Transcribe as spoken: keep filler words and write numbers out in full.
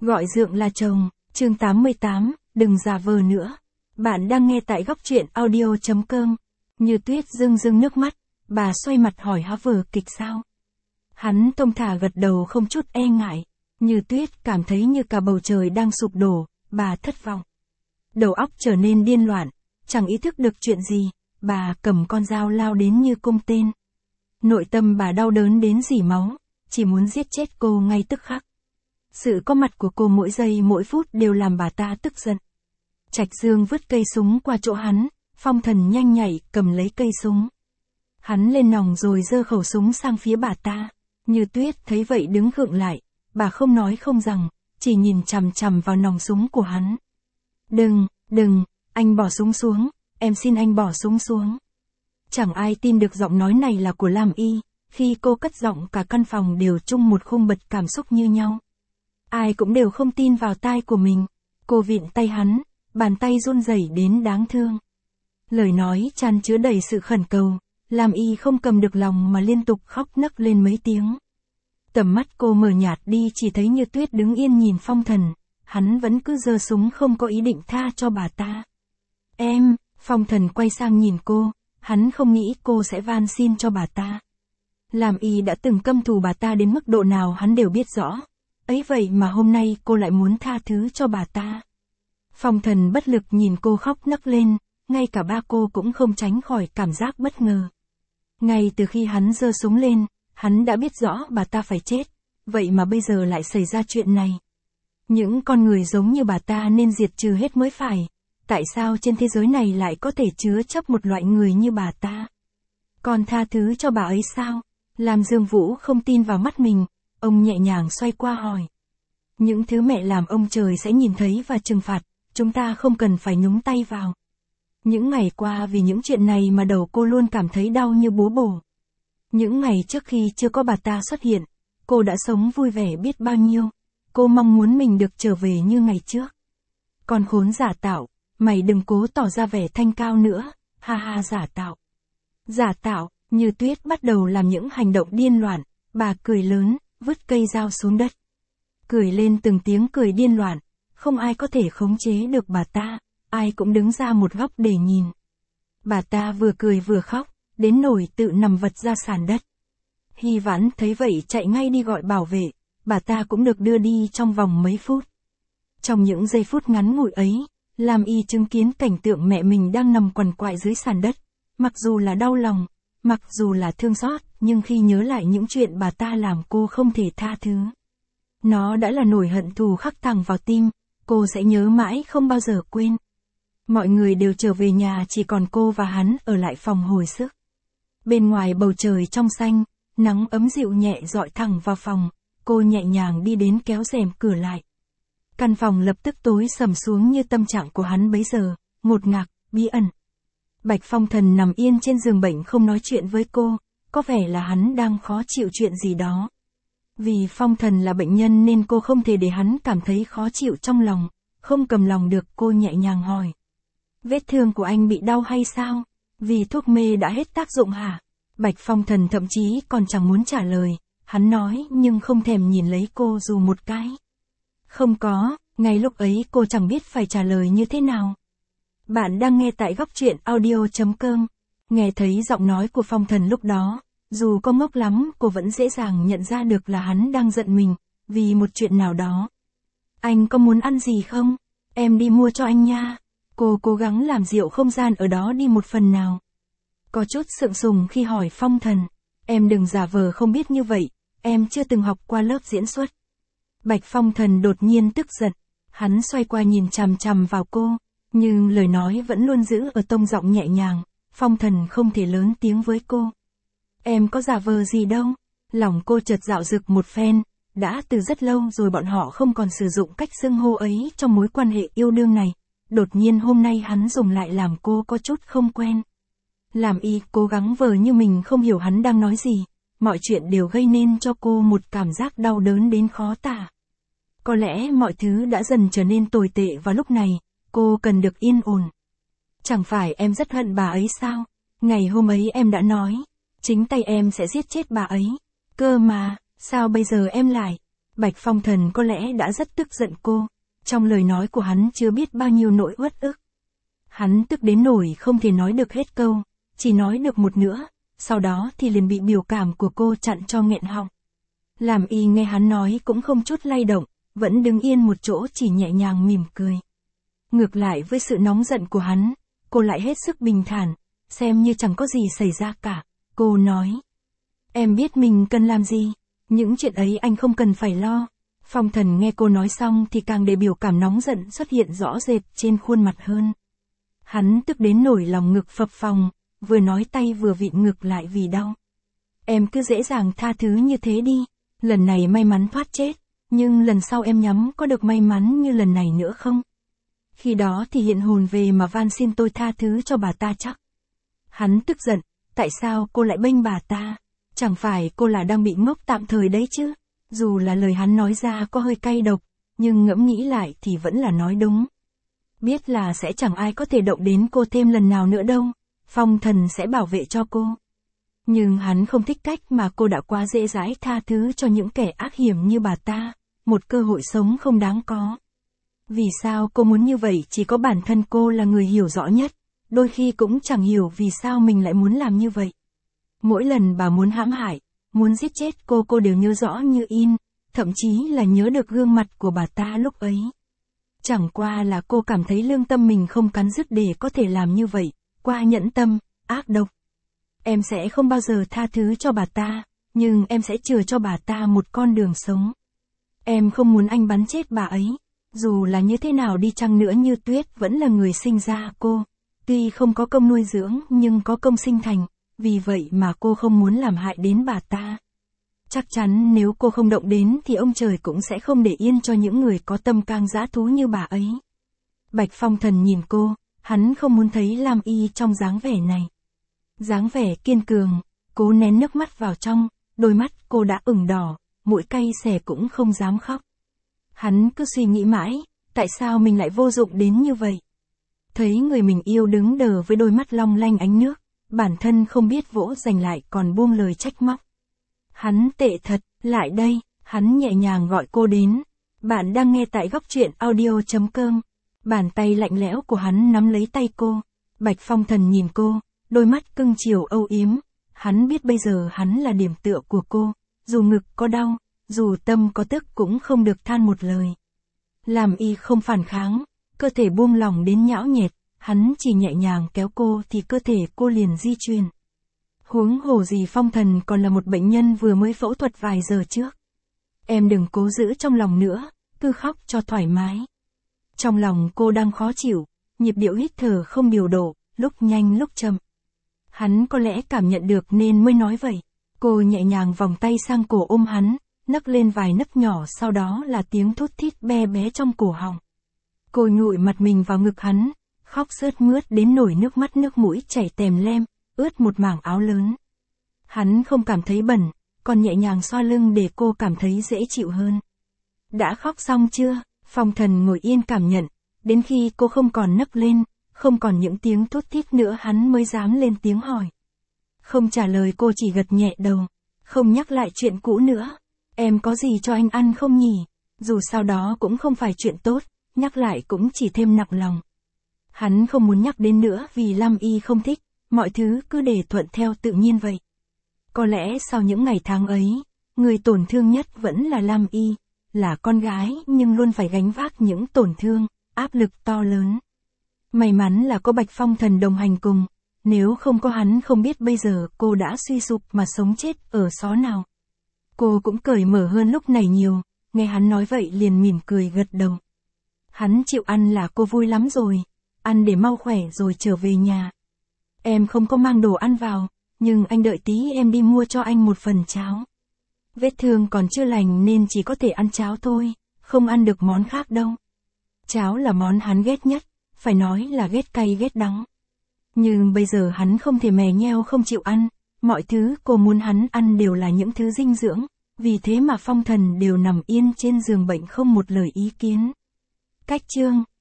Gọi dượng là chồng, chương tám mươi tám, đừng giả vờ nữa. Bạn đang nghe tại góc truyện audio chấm com. Như Tuyết rưng rưng nước mắt, bà xoay mặt hỏi há vở kịch sao? Hắn thông thả gật đầu không chút e ngại. Như Tuyết cảm thấy như cả bầu trời đang sụp đổ, bà thất vọng. Đầu óc trở nên điên loạn, chẳng ý thức được chuyện gì, bà cầm con dao lao đến như cung tên. Nội tâm bà đau đớn đến rỉ máu, chỉ muốn giết chết cô ngay tức khắc. Sự có mặt của cô mỗi giây mỗi phút đều làm bà ta tức giận. Trạch Dương vứt cây súng qua chỗ hắn, Phong Thần nhanh nhảy cầm lấy cây súng. Hắn lên nòng rồi giơ khẩu súng sang phía bà ta. Như Tuyết thấy vậy đứng khựng lại, bà không nói không rằng, chỉ nhìn chằm chằm vào nòng súng của hắn. Đừng, đừng, anh bỏ súng xuống, em xin anh bỏ súng xuống. Chẳng ai tin được giọng nói này là của Lam Y, khi cô cất giọng cả căn phòng đều chung một khung bậc cảm xúc như nhau. Ai cũng đều không tin vào tai của mình. Cô vịn tay hắn, bàn tay run rẩy đến đáng thương. Lời nói chan chứa đầy sự khẩn cầu, Lam Y không cầm được lòng mà liên tục khóc nấc lên mấy tiếng. Tầm mắt cô mờ nhạt đi, chỉ thấy Như Tuyết đứng yên nhìn Phong Thần, hắn vẫn cứ giơ súng không có ý định tha cho bà ta. Em, Phong Thần quay sang nhìn cô, hắn không nghĩ cô sẽ van xin cho bà ta. Lam Y đã từng căm thù bà ta đến mức độ nào hắn đều biết rõ. Ấy vậy mà hôm nay cô lại muốn tha thứ cho bà ta. Phong Thần bất lực nhìn cô khóc nấc lên, ngay cả ba cô cũng không tránh khỏi cảm giác bất ngờ. Ngay từ khi hắn giơ súng lên, hắn đã biết rõ bà ta phải chết, vậy mà bây giờ lại xảy ra chuyện này. Những con người giống như bà ta nên diệt trừ hết mới phải, tại sao trên thế giới này lại có thể chứa chấp một loại người như bà ta? Còn tha thứ cho bà ấy sao? Làm Dương Vũ không tin vào mắt mình. Ông nhẹ nhàng xoay qua hỏi. Những thứ mẹ làm ông trời sẽ nhìn thấy và trừng phạt, chúng ta không cần phải nhúng tay vào. Những ngày qua vì những chuyện này mà đầu cô luôn cảm thấy đau như búa bổ. Những ngày trước khi chưa có bà ta xuất hiện, cô đã sống vui vẻ biết bao nhiêu. Cô mong muốn mình được trở về như ngày trước. Còn khốn giả tạo, mày đừng cố tỏ ra vẻ thanh cao nữa, ha ha giả tạo. Giả tạo, Như Tuyết bắt đầu làm những hành động điên loạn, bà cười lớn, vứt cây dao xuống đất. Cười lên từng tiếng cười điên loạn, không ai có thể khống chế được bà ta, ai cũng đứng ra một góc để nhìn. Bà ta vừa cười vừa khóc, đến nỗi tự nằm vật ra sàn đất. Hy Vãn thấy vậy chạy ngay đi gọi bảo vệ, bà ta cũng được đưa đi trong vòng mấy phút. Trong những giây phút ngắn ngủi ấy, Lam Y chứng kiến cảnh tượng mẹ mình đang nằm quằn quại dưới sàn đất. Mặc dù là đau lòng, mặc dù là thương xót, nhưng khi nhớ lại những chuyện bà ta làm cô không thể tha thứ. Nó đã là nỗi hận thù khắc thẳng vào tim, cô sẽ nhớ mãi không bao giờ quên. Mọi người đều trở về nhà, chỉ còn cô và hắn ở lại phòng hồi sức. Bên ngoài bầu trời trong xanh, nắng ấm dịu nhẹ rọi thẳng vào phòng, cô nhẹ nhàng đi đến kéo rèm cửa lại. Căn phòng lập tức tối sầm xuống như tâm trạng của hắn bấy giờ, ngột ngạt, bí ẩn. Bạch Phong Thần nằm yên trên giường bệnh không nói chuyện với cô, có vẻ là hắn đang khó chịu chuyện gì đó. Vì Phong Thần là bệnh nhân nên cô không thể để hắn cảm thấy khó chịu trong lòng, không cầm lòng được cô nhẹ nhàng hỏi. Vết thương của anh bị đau hay sao? Vì thuốc mê đã hết tác dụng hả? Bạch Phong Thần thậm chí còn chẳng muốn trả lời, hắn nói nhưng không thèm nhìn lấy cô dù một cái. Không có, ngay lúc ấy cô chẳng biết phải trả lời như thế nào. Bạn đang nghe tại góc truyện audio chấm com. Nghe thấy giọng nói của Phong Thần lúc đó, dù có ngốc lắm cô vẫn dễ dàng nhận ra được là hắn đang giận mình, vì một chuyện nào đó. Anh có muốn ăn gì không? Em đi mua cho anh nha. Cô cố gắng làm dịu không gian ở đó đi một phần nào. Có chút sượng sùng khi hỏi Phong Thần. Em đừng giả vờ không biết như vậy, em chưa từng học qua lớp diễn xuất. Bạch Phong Thần đột nhiên tức giận. Hắn xoay qua nhìn chằm chằm vào cô, nhưng lời nói vẫn luôn giữ ở tông giọng nhẹ nhàng. Phong Thần không thể lớn tiếng với cô. Em có giả vờ gì đâu. Lòng cô chợt dạo dực một phen. Đã từ rất lâu rồi bọn họ không còn sử dụng cách xưng hô ấy trong mối quan hệ yêu đương này. Đột nhiên hôm nay hắn dùng lại làm cô có chút không quen. Làm Y cố gắng vờ như mình không hiểu hắn đang nói gì. Mọi chuyện đều gây nên cho cô một cảm giác đau đớn đến khó tả. Có lẽ mọi thứ đã dần trở nên tồi tệ vào lúc này. Cô cần được yên ổn. Chẳng phải em rất hận bà ấy sao? Ngày hôm ấy em đã nói, chính tay em sẽ giết chết bà ấy. Cơ mà, sao bây giờ em lại? Bạch Phong Thần có lẽ đã rất tức giận cô. Trong lời nói của hắn chưa biết bao nhiêu nỗi uất ức. Hắn tức đến nỗi không thể nói được hết câu, chỉ nói được một nửa, sau đó thì liền bị biểu cảm của cô chặn cho nghẹn họng. Làm y nghe hắn nói cũng không chút lay động, vẫn đứng yên một chỗ chỉ nhẹ nhàng mỉm cười. Ngược lại với sự nóng giận của hắn, cô lại hết sức bình thản, xem như chẳng có gì xảy ra cả. Cô nói, em biết mình cần làm gì, những chuyện ấy anh không cần phải lo. Phong Thần nghe cô nói xong thì càng để biểu cảm nóng giận xuất hiện rõ rệt trên khuôn mặt hơn. Hắn tức đến nổi lòng ngực phập phồng, vừa nói tay vừa vịn ngực lại vì đau. Em cứ dễ dàng tha thứ như thế đi, lần này may mắn thoát chết, nhưng lần sau em nhắm có được may mắn như lần này nữa không? Khi đó thì hiện hồn về mà van xin tôi tha thứ cho bà ta chắc. Hắn tức giận, tại sao cô lại bênh bà ta? Chẳng phải cô là đang bị ngốc tạm thời đấy chứ? Dù là lời hắn nói ra có hơi cay độc, nhưng ngẫm nghĩ lại thì vẫn là nói đúng. Biết là sẽ chẳng ai có thể động đến cô thêm lần nào nữa đâu, Phong Thần sẽ bảo vệ cho cô. Nhưng hắn không thích cách mà cô đã quá dễ dãi tha thứ cho những kẻ ác hiểm như bà ta, một cơ hội sống không đáng có. Vì sao cô muốn như vậy chỉ có bản thân cô là người hiểu rõ nhất, đôi khi cũng chẳng hiểu vì sao mình lại muốn làm như vậy. Mỗi lần bà muốn hãm hại, muốn giết chết cô cô đều nhớ rõ như in, thậm chí là nhớ được gương mặt của bà ta lúc ấy. Chẳng qua là cô cảm thấy lương tâm mình không cắn rứt để có thể làm như vậy, qua nhẫn tâm, ác độc. Em sẽ không bao giờ tha thứ cho bà ta, nhưng em sẽ chừa cho bà ta một con đường sống. Em không muốn anh bắn chết bà ấy, dù là như thế nào đi chăng nữa Như Tuyết vẫn là người sinh ra cô, tuy không có công nuôi dưỡng nhưng có công sinh thành, vì vậy mà cô không muốn làm hại đến bà ta. Chắc chắn nếu cô không động đến thì ông trời cũng sẽ không để yên cho những người có tâm can dã thú như bà ấy. Bạch Phong Thần nhìn cô, hắn không muốn thấy Lam Y trong dáng vẻ này. Dáng vẻ kiên cường, cố nén nước mắt vào trong, đôi mắt cô đã ửng đỏ, mũi cay xè cũng không dám khóc. Hắn cứ suy nghĩ mãi, tại sao mình lại vô dụng đến như vậy? Thấy người mình yêu đứng đờ với đôi mắt long lanh ánh nước, bản thân không biết vỗ giành lại còn buông lời trách móc. Hắn tệ thật, lại đây, hắn nhẹ nhàng gọi cô đến. Bạn đang nghe tại góc truyện audio chấm com. Bàn tay lạnh lẽo của hắn nắm lấy tay cô. Bạch Phong Thần nhìn cô, đôi mắt cưng chiều âu yếm. Hắn biết bây giờ hắn là điểm tựa của cô, dù ngực có đau, dù tâm có tức cũng không được than một lời. Làm y không phản kháng, cơ thể buông lỏng đến nhão nhẹt, hắn chỉ nhẹ nhàng kéo cô thì cơ thể cô liền di chuyển. Huống hồ gì Phong Thần còn là một bệnh nhân vừa mới phẫu thuật vài giờ trước. Em đừng cố giữ trong lòng nữa, cứ khóc cho thoải mái. Trong lòng cô đang khó chịu, nhịp điệu hít thở không điều độ, lúc nhanh lúc chậm. Hắn có lẽ cảm nhận được nên mới nói vậy. Cô nhẹ nhàng vòng tay sang cổ ôm hắn, nấc lên vài nấc nhỏ sau đó là tiếng thút thít be bé trong cổ họng. Cô nhụi mặt mình vào ngực hắn, khóc sướt mướt đến nổi nước mắt nước mũi chảy tèm lem, ướt một mảng áo lớn. Hắn không cảm thấy bẩn, còn nhẹ nhàng xoa lưng để cô cảm thấy dễ chịu hơn. Đã khóc xong chưa? Phong Thần ngồi yên cảm nhận, đến khi cô không còn nấc lên, không còn những tiếng thút thít nữa hắn mới dám lên tiếng hỏi. Không trả lời cô chỉ gật nhẹ đầu, không nhắc lại chuyện cũ nữa. Em có gì cho anh ăn không nhỉ? Dù sao đó cũng không phải chuyện tốt, nhắc lại cũng chỉ thêm nặng lòng. Hắn không muốn nhắc đến nữa vì Lam Y không thích, mọi thứ cứ để thuận theo tự nhiên vậy. Có lẽ sau những ngày tháng ấy, người tổn thương nhất vẫn là Lam Y, là con gái nhưng luôn phải gánh vác những tổn thương, áp lực to lớn. May mắn là có Bạch Phong Thần đồng hành cùng, nếu không có hắn không biết bây giờ cô đã suy sụp mà sống chết ở xó nào. Cô cũng cởi mở hơn lúc này nhiều, nghe hắn nói vậy liền mỉm cười gật đầu. Hắn chịu ăn là cô vui lắm rồi, ăn để mau khỏe rồi trở về nhà. Em không có mang đồ ăn vào, nhưng anh đợi tí em đi mua cho anh một phần cháo. Vết thương còn chưa lành nên chỉ có thể ăn cháo thôi, không ăn được món khác đâu. Cháo là món hắn ghét nhất, phải nói là ghét cay ghét đắng. Nhưng bây giờ hắn không thể mè nheo không chịu ăn, mọi thứ cô muốn hắn ăn đều là những thứ dinh dưỡng, vì thế mà Phong Thần đều nằm yên trên giường bệnh không một lời ý kiến. Cách chương